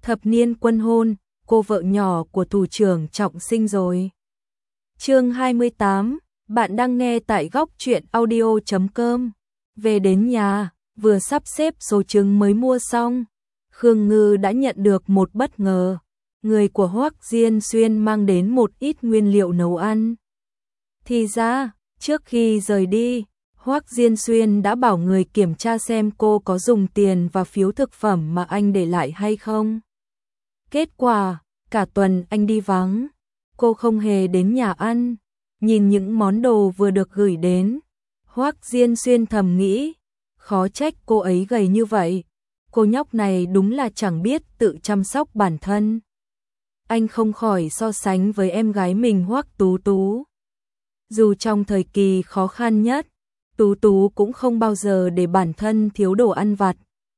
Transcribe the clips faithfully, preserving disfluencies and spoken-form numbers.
Thập niên quân hôn, cô vợ nhỏ của thủ trưởng Trọng Sinh rồi. Chương hai mươi tám, bạn đang nghe tại góc truyện audio chấm com. Về đến nhà, vừa sắp xếp số trứng mới mua xong, Khương Ngư đã nhận được một bất ngờ. Người của Hoắc Diên Xuyên mang đến một ít nguyên liệu nấu ăn. Thì ra, trước khi rời đi, Hoắc Diên Xuyên đã bảo người kiểm tra xem cô có dùng tiền và phiếu thực phẩm mà anh để lại hay không. Kết quả, cả tuần anh đi vắng, cô không hề đến nhà ăn. Nhìn những món đồ vừa được gửi đến, Hoắc Diên Xuyên thầm nghĩ, khó trách cô ấy gầy như vậy. Cô nhóc này đúng là chẳng biết tự chăm sóc bản thân. Anh không khỏi so sánh với em gái mình Hoắc Tú Tú. Dù trong thời kỳ khó khăn nhất, Tú Tú cũng không bao giờ để bản thân thiếu đồ ăn vặt.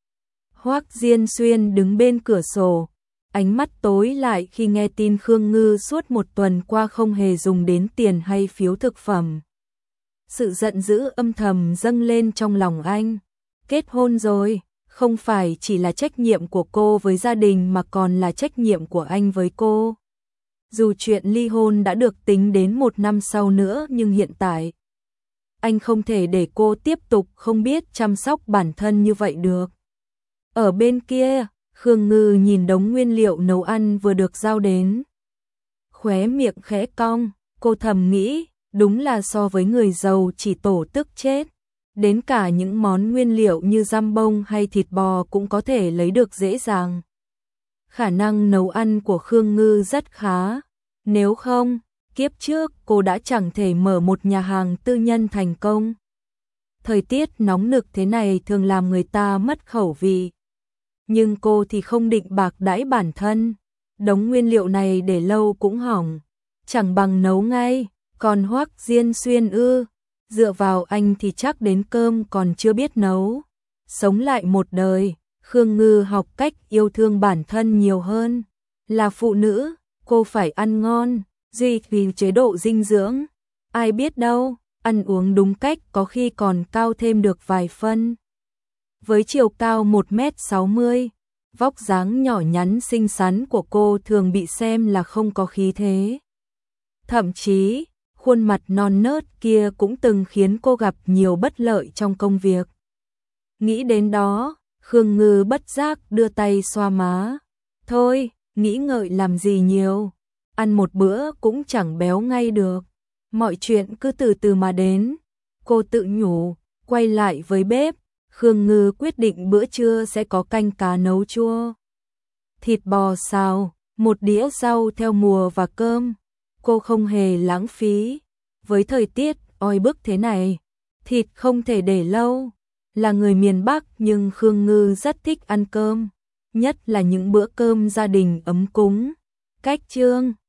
Hoắc Diên Xuyên đứng bên cửa sổ, ánh mắt tối lại khi nghe tin Khương Ngư suốt một tuần qua không hề dùng đến tiền hay phiếu thực phẩm. Sự giận dữ âm thầm dâng lên trong lòng anh. Kết hôn rồi, không phải chỉ là trách nhiệm của cô với gia đình mà còn là trách nhiệm của anh với cô. Dù chuyện ly hôn đã được tính đến một năm sau nữa nhưng hiện tại, anh không thể để cô tiếp tục không biết chăm sóc bản thân như vậy được. Ở bên kia, Khương Ngư nhìn đống nguyên liệu nấu ăn vừa được giao đến. Khóe miệng khẽ cong, cô thầm nghĩ, đúng là so với người giàu chỉ tổ tức chết. Đến cả những món nguyên liệu như giam bông hay thịt bò cũng có thể lấy được dễ dàng. Khả năng nấu ăn của Khương Ngư rất khá. Nếu không, kiếp trước cô đã chẳng thể mở một nhà hàng tư nhân thành công. Thời tiết nóng nực thế này thường làm người ta mất khẩu vị. Nhưng cô thì không định bạc đãi bản thân. Đống nguyên liệu này để lâu cũng hỏng, chẳng bằng nấu ngay. Còn Hoắc Diên Xuyên ư, dựa vào anh thì chắc đến cơm còn chưa biết nấu. Sống lại một đời, Khương Ngư học cách yêu thương bản thân nhiều hơn. Là phụ nữ, cô phải ăn ngon, duy trì chế độ dinh dưỡng. Ai biết đâu, ăn uống đúng cách có khi còn cao thêm được vài phân. Với chiều cao một mét sáu mươi, vóc dáng nhỏ nhắn xinh xắn của cô thường bị xem là không có khí thế. Thậm chí, khuôn mặt non nớt kia cũng từng khiến cô gặp nhiều bất lợi trong công việc. Nghĩ đến đó, Khương Ngư bất giác đưa tay xoa má. Thôi, nghĩ ngợi làm gì nhiều, ăn một bữa cũng chẳng béo ngay được. Mọi chuyện cứ từ từ mà đến. Cô tự nhủ, quay lại với bếp, Khương Ngư quyết định bữa trưa sẽ có canh cá nấu chua, thịt bò xào, một đĩa rau theo mùa và cơm. Cô không hề lãng phí. Với thời tiết oi bức thế này, thịt không thể để lâu. Là người miền Bắc nhưng Khương Ngư rất thích ăn cơm, nhất là những bữa cơm gia đình ấm cúng. Cách chương